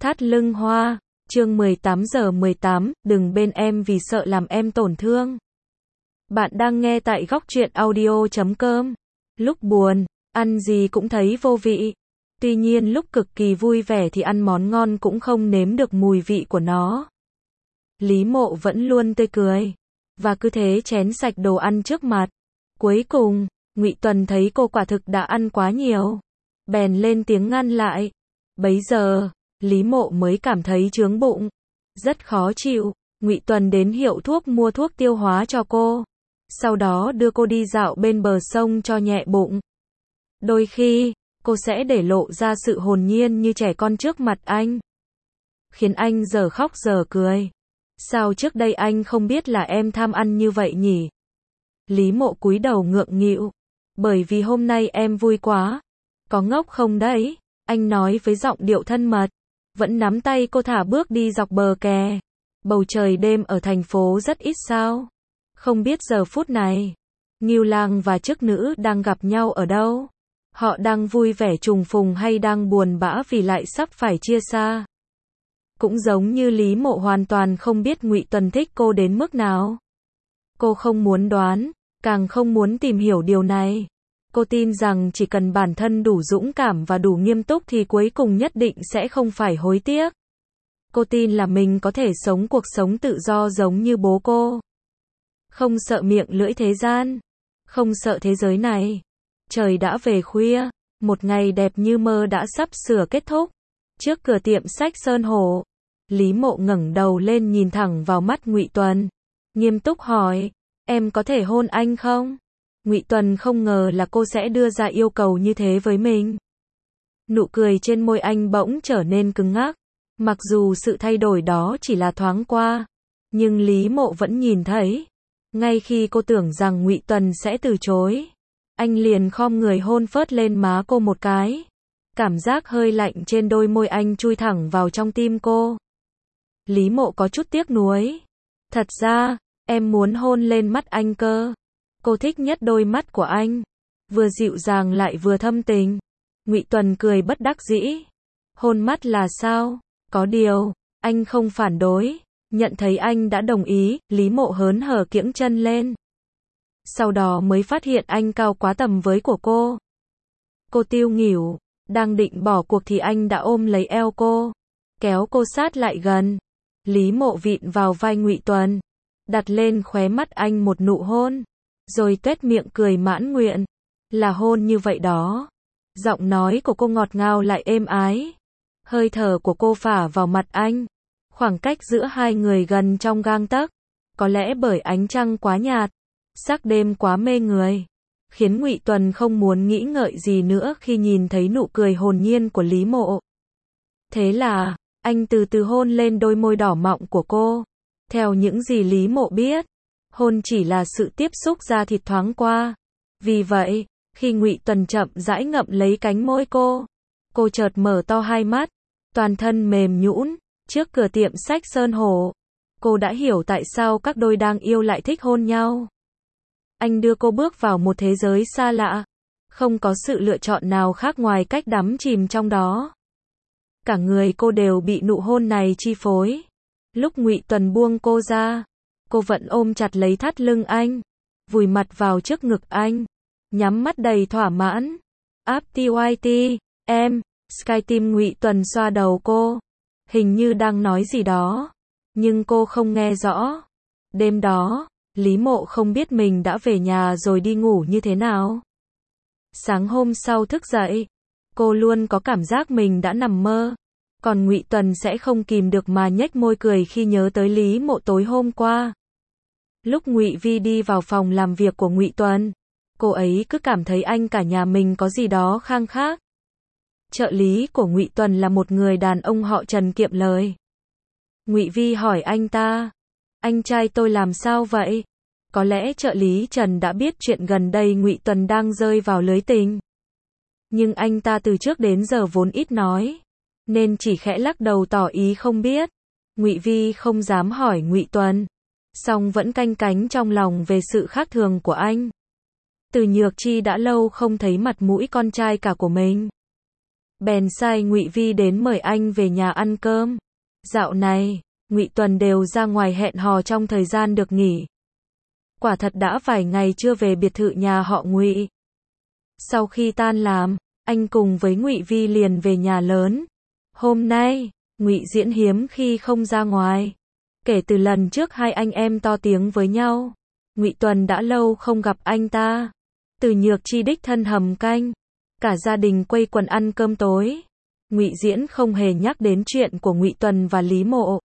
Thắt lưng hoa, chương 18:18, đừng bên em vì sợ làm em tổn thương. Bạn đang nghe tại góc truyện audio.com. Lúc buồn, ăn gì cũng thấy vô vị. Tuy nhiên lúc cực kỳ vui vẻ thì ăn món ngon cũng không nếm được mùi vị của nó. Lý Mộ vẫn luôn tươi cười, và cứ thế chén sạch đồ ăn trước mặt. Cuối cùng, Ngụy Tuần thấy cô quả thực đã ăn quá nhiều, bèn lên tiếng ngăn lại. Bấy giờ, Lý Mộ mới cảm thấy chướng bụng, rất khó chịu. Ngụy Tuần đến hiệu thuốc mua thuốc tiêu hóa cho cô, sau đó đưa cô đi dạo bên bờ sông cho nhẹ bụng. Đôi khi, cô sẽ để lộ ra sự hồn nhiên như trẻ con trước mặt anh, khiến anh giờ khóc giờ cười. Sao trước đây anh không biết là em tham ăn như vậy nhỉ? Lý Mộ cúi đầu ngượng nghịu. Bởi vì hôm nay em vui quá. Có ngốc không đấy? Anh nói với giọng điệu thân mật, vẫn nắm tay cô thả bước đi dọc bờ kè. Bầu trời đêm ở thành phố rất ít sao? Không biết giờ phút này, Ngưu Lang và Chức Nữ đang gặp nhau ở đâu? Họ đang vui vẻ trùng phùng hay đang buồn bã vì lại sắp phải chia xa? Cũng giống như Lý Mộ hoàn toàn không biết Ngụy Tuần thích cô đến mức nào. Cô không muốn đoán, càng không muốn tìm hiểu điều này. Cô tin rằng chỉ cần bản thân đủ dũng cảm và đủ nghiêm túc thì cuối cùng nhất định sẽ không phải hối tiếc. Cô tin là mình có thể sống cuộc sống tự do giống như bố cô. Không sợ miệng lưỡi thế gian, không sợ thế giới này. Trời đã về khuya, một ngày đẹp như mơ đã sắp sửa kết thúc. Trước cửa tiệm sách Sơn Hổ, Lý Mộ ngẩng đầu lên nhìn thẳng vào mắt Ngụy Tuần, nghiêm túc hỏi, em có thể hôn anh không? Ngụy Tuần không ngờ là cô sẽ đưa ra yêu cầu như thế với mình. Nụ cười trên môi anh bỗng trở nên cứng ngắc. Mặc dù sự thay đổi đó chỉ là thoáng qua, nhưng Lý Mộ vẫn nhìn thấy. Ngay khi cô tưởng rằng Ngụy Tuần sẽ từ chối, anh liền khom người hôn phớt lên má cô một cái. Cảm giác hơi lạnh trên đôi môi anh chui thẳng vào trong tim cô. Lý Mộ có chút tiếc nuối. Thật ra, em muốn hôn lên mắt anh cơ. Cô thích nhất đôi mắt của anh, vừa dịu dàng lại vừa thâm tình. Ngụy Tuần cười bất đắc dĩ. Hôn mắt là sao? Có điều, anh không phản đối. Nhận thấy anh đã đồng ý, Lý Mộ hớn hở kiễng chân lên. Sau đó mới phát hiện anh cao quá tầm với của cô. Cô tiêu nghỉu, đang định bỏ cuộc thì anh đã ôm lấy eo cô, kéo cô sát lại gần. Lý Mộ vịn vào vai Ngụy Tuần, đặt lên khóe mắt anh một nụ hôn, rồi tuét miệng cười mãn nguyện. Là hôn như vậy đó. Giọng nói của cô ngọt ngào lại êm ái. Hơi thở của cô phả vào mặt anh. Khoảng cách giữa hai người gần trong gang tấc. Có lẽ bởi ánh trăng quá nhạt, sắc đêm quá mê người, khiến Ngụy Tuần không muốn nghĩ ngợi gì nữa khi nhìn thấy nụ cười hồn nhiên của Lý Mộ. Thế là, anh từ từ hôn lên đôi môi đỏ mọng của cô. Theo những gì Lý Mộ biết, hôn chỉ là sự tiếp xúc da thịt thoáng qua. Vì vậy, khi Ngụy Tuần chậm rãi ngậm lấy cánh môi cô chợt mở to hai mắt, toàn thân mềm nhũn. Trước cửa tiệm sách Sơn Hổ, cô đã hiểu tại sao các đôi đang yêu lại thích hôn nhau. Anh đưa cô bước vào một thế giới xa lạ, không có sự lựa chọn nào khác ngoài cách đắm chìm trong đó. Cả người cô đều bị nụ hôn này chi phối. Lúc Ngụy Tuần buông cô ra, cô vẫn ôm chặt lấy thắt lưng anh, vùi mặt vào trước ngực anh, nhắm mắt đầy thỏa mãn. After em, Sky Team. Ngụy Tuần xoa đầu cô, hình như đang nói gì đó, nhưng cô không nghe rõ. Đêm đó, Lý Mộ không biết mình đã về nhà rồi đi ngủ như thế nào. Sáng hôm sau thức dậy, cô luôn có cảm giác mình đã nằm mơ. Còn Ngụy Tuần sẽ không kìm được mà nhếch môi cười khi nhớ tới Lý Mộ tối hôm qua. Lúc Ngụy Vi đi vào phòng làm việc của Ngụy Tuần, cô ấy cứ cảm thấy anh cả nhà mình có gì đó khang khác. Trợ lý của Ngụy Tuần là một người đàn ông họ Trần kiệm lời. Ngụy Vi hỏi anh ta, anh trai tôi làm sao vậy? Có lẽ trợ lý Trần đã biết chuyện gần đây Ngụy Tuần đang rơi vào lưới tình. Nhưng anh ta từ trước đến giờ vốn ít nói, nên chỉ khẽ lắc đầu tỏ ý không biết. Ngụy Vi không dám hỏi Ngụy Tuần, song vẫn canh cánh trong lòng về sự khác thường của anh. Từ Nhược Chi đã lâu không thấy mặt mũi con trai cả của mình. bèn sai Ngụy Vi đến mời anh về nhà ăn cơm. Dạo này, Ngụy Tuần đều ra ngoài hẹn hò trong thời gian được nghỉ. Quả thật đã vài ngày chưa về biệt thự nhà họ Ngụy. Sau khi tan làm, anh cùng với Ngụy Vi liền về nhà lớn. Hôm nay, Ngụy Diễn hiếm khi không ra ngoài. Kể từ lần trước hai anh em to tiếng với nhau, Ngụy Tuần đã lâu không gặp anh ta. Từ Nhược Chi đích thân hầm canh, cả gia đình quây quần ăn cơm tối. Ngụy Diễn không hề nhắc đến chuyện của Ngụy Tuần và Lý Mộ.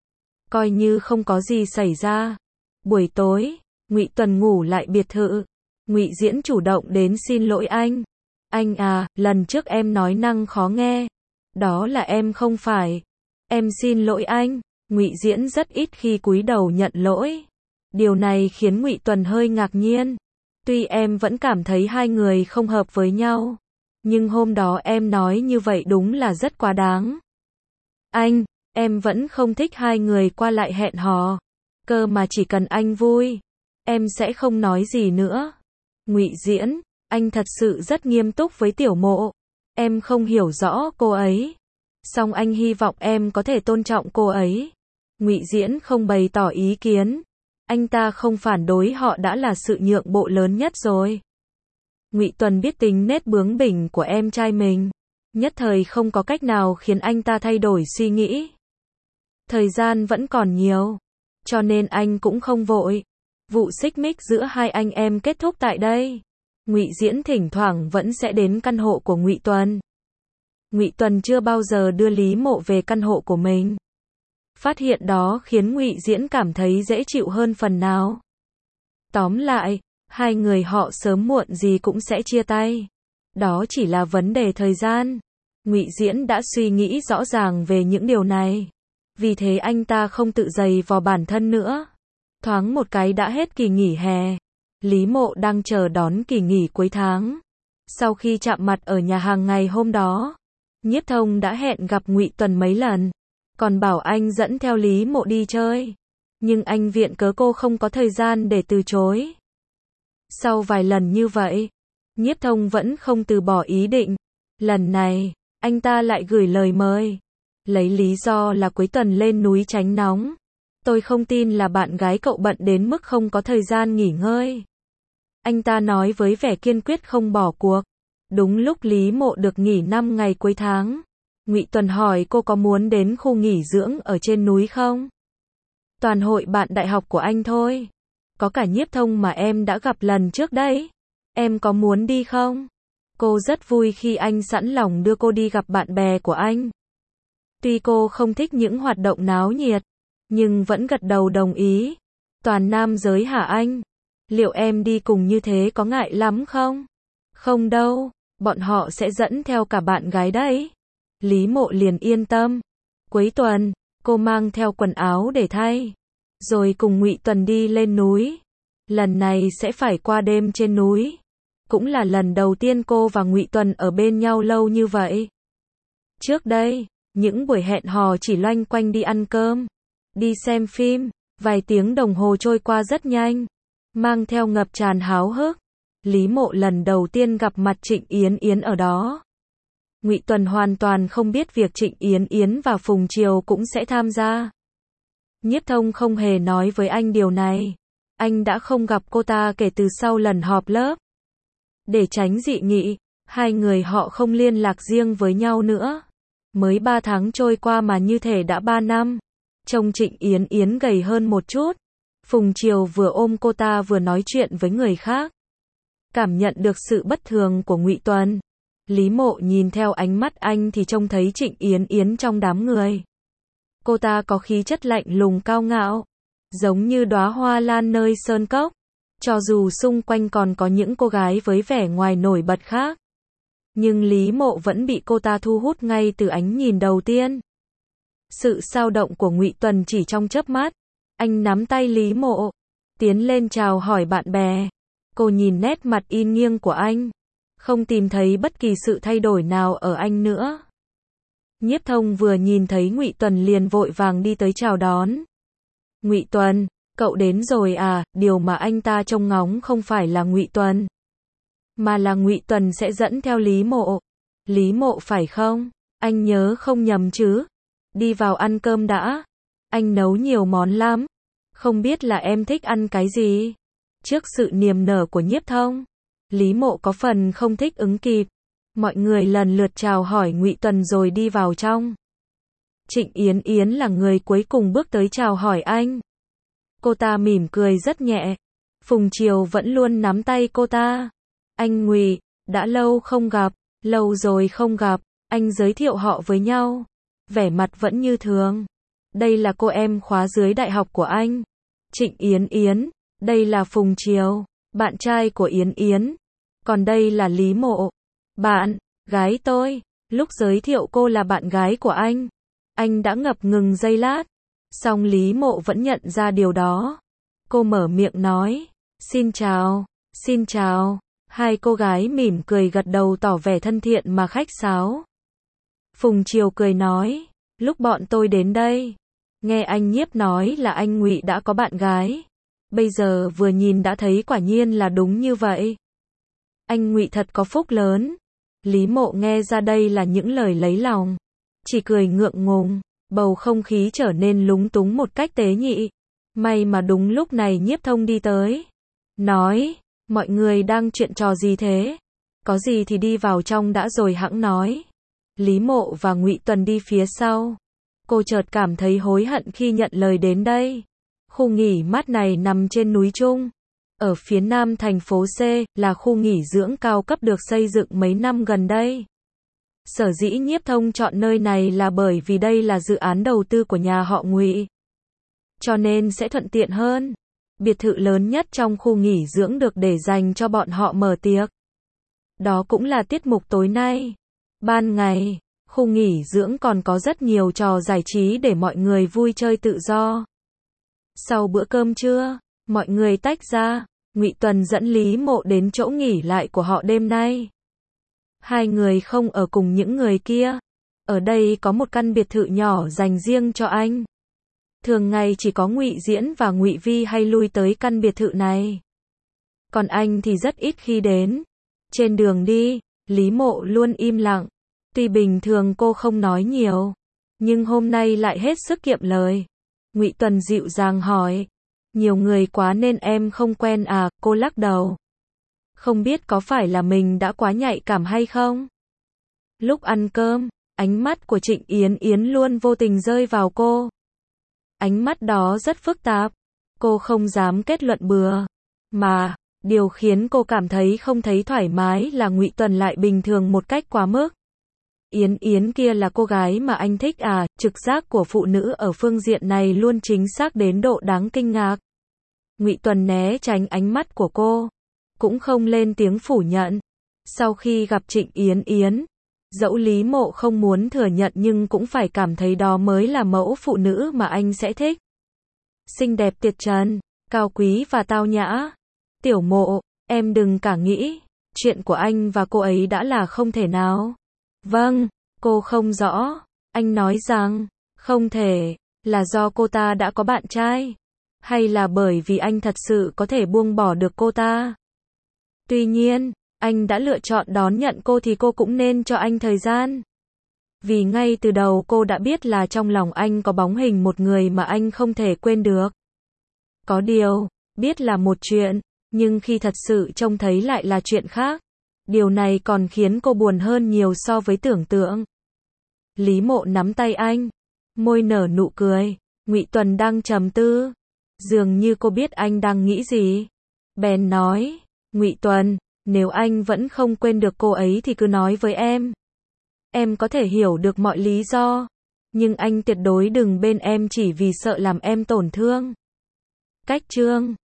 Coi như không có gì xảy ra. Buổi tối, Ngụy Tuần ngủ lại biệt thự. Ngụy Diễn chủ động đến xin lỗi anh. Anh à, lần trước em nói năng khó nghe. Đó là em không phải. Em xin lỗi anh. Ngụy Diễn rất ít khi cúi đầu nhận lỗi. Điều này khiến Ngụy Tuần hơi ngạc nhiên. Tuy em vẫn cảm thấy hai người không hợp với nhau, nhưng hôm đó em nói như vậy đúng là rất quá đáng. Anh, em vẫn không thích hai người qua lại hẹn hò. Cơ mà chỉ cần anh vui, em sẽ không nói gì nữa. Ngụy Diễn, anh thật sự rất nghiêm túc với Tiểu Mộ. Em không hiểu rõ cô ấy. Song anh hy vọng em có thể tôn trọng cô ấy. Ngụy Diễn không bày tỏ ý kiến. Anh ta không phản đối họ đã là sự nhượng bộ lớn nhất rồi. Ngụy Tuần biết tính nết bướng bỉnh của em trai mình, nhất thời không có cách nào khiến anh ta thay đổi suy nghĩ. Thời gian vẫn còn nhiều, cho nên anh cũng không vội. Vụ xích mích giữa hai anh em kết thúc tại đây. Ngụy Diễn thỉnh thoảng vẫn sẽ đến căn hộ của Ngụy Tuần. Ngụy Tuần chưa bao giờ đưa Lý Mộ về căn hộ của mình. Phát hiện đó khiến Ngụy Diễn cảm thấy dễ chịu hơn phần nào. Tóm lại, hai người họ sớm muộn gì cũng sẽ chia tay. Đó chỉ là vấn đề thời gian. Ngụy Diễn đã suy nghĩ rõ ràng về những điều này. Vì thế anh ta không tự giày vò bản thân nữa. Thoáng một cái đã hết kỳ nghỉ hè. Lý Mộ đang chờ đón kỳ nghỉ cuối tháng. Sau khi chạm mặt ở nhà hàng ngày hôm đó, Nhiếp Thông đã hẹn gặp Ngụy Tuần mấy lần, còn bảo anh dẫn theo Lý Mộ đi chơi. Nhưng anh viện cớ cô không có thời gian để từ chối. Sau vài lần như vậy, Nhiếp Thông vẫn không từ bỏ ý định. Lần này, anh ta lại gửi lời mời. Lấy lý do là cuối tuần lên núi tránh nóng. Tôi không tin là bạn gái cậu bận đến mức không có thời gian nghỉ ngơi. Anh ta nói với vẻ kiên quyết không bỏ cuộc. Đúng lúc Lý Mộ được nghỉ 5 ngày cuối tháng. Ngụy Tuần hỏi cô có muốn đến khu nghỉ dưỡng ở trên núi không? Toàn hội bạn đại học của anh thôi. Có cả Nhiếp Thông mà em đã gặp lần trước đấy. Em có muốn đi không? Cô rất vui khi anh sẵn lòng đưa cô đi gặp bạn bè của anh. Tuy cô không thích những hoạt động náo nhiệt, nhưng vẫn gật đầu đồng ý. Toàn nam giới hả anh? Liệu em đi cùng như thế có ngại lắm không? Không đâu, bọn họ sẽ dẫn theo cả bạn gái đấy. Lý Mộ liền yên tâm. Cuối tuần, cô mang theo quần áo để thay, rồi cùng Ngụy Tuần đi lên núi. Lần này sẽ phải qua đêm trên núi. Cũng là lần đầu tiên cô và Ngụy Tuần ở bên nhau lâu như vậy. Trước đây, những buổi hẹn hò chỉ loanh quanh đi ăn cơm, đi xem phim. Vài tiếng đồng hồ trôi qua rất nhanh, mang theo ngập tràn háo hức. Lý Mộ lần đầu tiên gặp mặt Trịnh Yến Yến ở đó. Ngụy Tuần hoàn toàn không biết việc Trịnh Yến Yến và Phùng Triều cũng sẽ tham gia. Nhiếp Thông không hề nói với anh điều này. Anh đã không gặp cô ta kể từ sau lần họp lớp. Để tránh dị nghị, hai người họ không liên lạc riêng với nhau nữa. Mới 3 tháng trôi qua mà như thể đã 3 năm. Trông Trịnh Yến Yến gầy hơn một chút. Phùng Triều vừa ôm cô ta vừa nói chuyện với người khác. Cảm nhận được sự bất thường của Ngụy Tuần, Lý Mộ nhìn theo ánh mắt anh thì trông thấy Trịnh Yến Yến trong đám người. Cô ta có khí chất lạnh lùng cao ngạo, giống như đóa hoa lan nơi sơn cốc. Cho dù xung quanh còn có những cô gái với vẻ ngoài nổi bật khác, nhưng Lý Mộ vẫn bị cô ta thu hút ngay từ ánh nhìn đầu tiên. Sự xao động của Ngụy Tuần chỉ trong chớp mắt. Anh nắm tay Lý Mộ, tiến lên chào hỏi bạn bè. Cô nhìn nét mặt in nghiêng của anh, không tìm thấy bất kỳ sự thay đổi nào ở anh nữa. Nhiếp Thông vừa nhìn thấy Ngụy Tuần liền vội vàng đi tới chào đón. Ngụy Tuần, cậu đến rồi à? Điều mà anh ta trông ngóng không phải là Ngụy Tuần, mà là Ngụy Tuần sẽ dẫn theo Lý Mộ. Lý Mộ phải không? Anh nhớ không nhầm chứ? Đi vào ăn cơm đã. Anh nấu nhiều món lắm. Không biết là em thích ăn cái gì? Trước sự niềm nở của Nhiếp Thông, Lý Mộ có phần không thích ứng kịp. Mọi người lần lượt chào hỏi Ngụy Tuần rồi đi vào trong. Trịnh Yến Yến là người cuối cùng bước tới chào hỏi anh. Cô ta mỉm cười rất nhẹ. Phùng Triều vẫn luôn nắm tay cô ta. Anh Ngụy, đã lâu không gặp, lâu rồi không gặp, anh giới thiệu họ với nhau. Vẻ mặt vẫn như thường. Đây là cô em khóa dưới đại học của anh. Trịnh Yến Yến, đây là Phùng Triều, bạn trai của Yến Yến. Còn đây là Lý Mộ, bạn gái tôi. Lúc giới thiệu cô là bạn gái của anh đã ngập ngừng giây lát. Song Lý Mộ vẫn nhận ra điều đó. Cô mở miệng nói, xin chào, xin chào. Hai cô gái mỉm cười gật đầu tỏ vẻ thân thiện mà khách sáo. Phùng Triều cười nói, lúc bọn tôi đến đây, nghe anh Nhiếp nói là anh Ngụy đã có bạn gái. Bây giờ vừa nhìn đã thấy quả nhiên là đúng như vậy. Anh Ngụy thật có phúc lớn. Lý Mộ nghe ra đây là những lời lấy lòng, chỉ cười ngượng ngùng, bầu không khí trở nên lúng túng một cách tế nhị. May mà đúng lúc này Nhiếp Thông đi tới, nói, mọi người đang chuyện trò gì thế? Có gì thì đi vào trong đã rồi hẵng nói. Lý Mộ và Ngụy Tuần đi phía sau. Cô chợt cảm thấy hối hận khi nhận lời đến đây. Khu nghỉ mát này nằm trên núi Trung, ở phía nam thành phố C, là khu nghỉ dưỡng cao cấp được xây dựng mấy năm gần đây. Sở dĩ Nhiếp Thông chọn nơi này là bởi vì đây là dự án đầu tư của nhà họ Ngụy, cho nên sẽ thuận tiện hơn. Biệt thự lớn nhất trong khu nghỉ dưỡng được để dành cho bọn họ mở tiệc. Đó cũng là tiết mục tối nay. Ban ngày, khu nghỉ dưỡng còn có rất nhiều trò giải trí để mọi người vui chơi tự do. Sau bữa cơm trưa, mọi người tách ra. Ngụy Tuần dẫn Lý Mộ đến chỗ nghỉ lại của họ đêm nay. Hai người không ở cùng những người kia. Ở đây có một căn biệt thự nhỏ dành riêng cho anh. Thường ngày chỉ có Ngụy Diễn và Ngụy Vi hay lui tới căn biệt thự này. Còn anh thì rất ít khi đến. Trên đường đi, Lý Mộ luôn im lặng. Tuy bình thường cô không nói nhiều, nhưng hôm nay lại hết sức kiệm lời. Ngụy Tuần dịu dàng hỏi, nhiều người quá nên em không quen à? Cô lắc đầu. Không biết có phải là mình đã quá nhạy cảm hay không? Lúc ăn cơm, ánh mắt của Trịnh Yến Yến luôn vô tình rơi vào cô. Ánh mắt đó rất phức tạp. Cô không dám kết luận bừa. Mà, điều khiến cô cảm thấy không thấy thoải mái là Ngụy Tuần lại bình thường một cách quá mức. Yến Yến kia là cô gái mà anh thích à? Trực giác của phụ nữ ở phương diện này luôn chính xác đến độ đáng kinh ngạc. Ngụy Tuần né tránh ánh mắt của cô, cũng không lên tiếng phủ nhận. Sau khi gặp Trịnh Yến Yến, dẫu Lý Mộ không muốn thừa nhận nhưng cũng phải cảm thấy đó mới là mẫu phụ nữ mà anh sẽ thích. Xinh đẹp tuyệt trần, cao quý và tao nhã. Tiểu Mộ, em đừng cả nghĩ, chuyện của anh và cô ấy đã là không thể nào. Vâng, cô không rõ. Anh nói rằng, không thể, là do cô ta đã có bạn trai, hay là bởi vì anh thật sự có thể buông bỏ được cô ta. Tuy nhiên, anh đã lựa chọn đón nhận cô thì cô cũng nên cho anh thời gian. Vì ngay từ đầu cô đã biết là trong lòng anh có bóng hình một người mà anh không thể quên được. Có điều, biết là một chuyện, nhưng khi thật sự trông thấy lại là chuyện khác. Điều này còn khiến cô buồn hơn nhiều so với tưởng tượng. Lý Mộ nắm tay anh, môi nở nụ cười. Ngụy Tuần đang trầm tư, dường như cô biết anh đang nghĩ gì. Bèn nói, Ngụy Tuần, nếu anh vẫn không quên được cô ấy thì cứ nói với em. Em có thể hiểu được mọi lý do, nhưng anh tuyệt đối đừng bên em chỉ vì sợ làm em tổn thương. Cách chương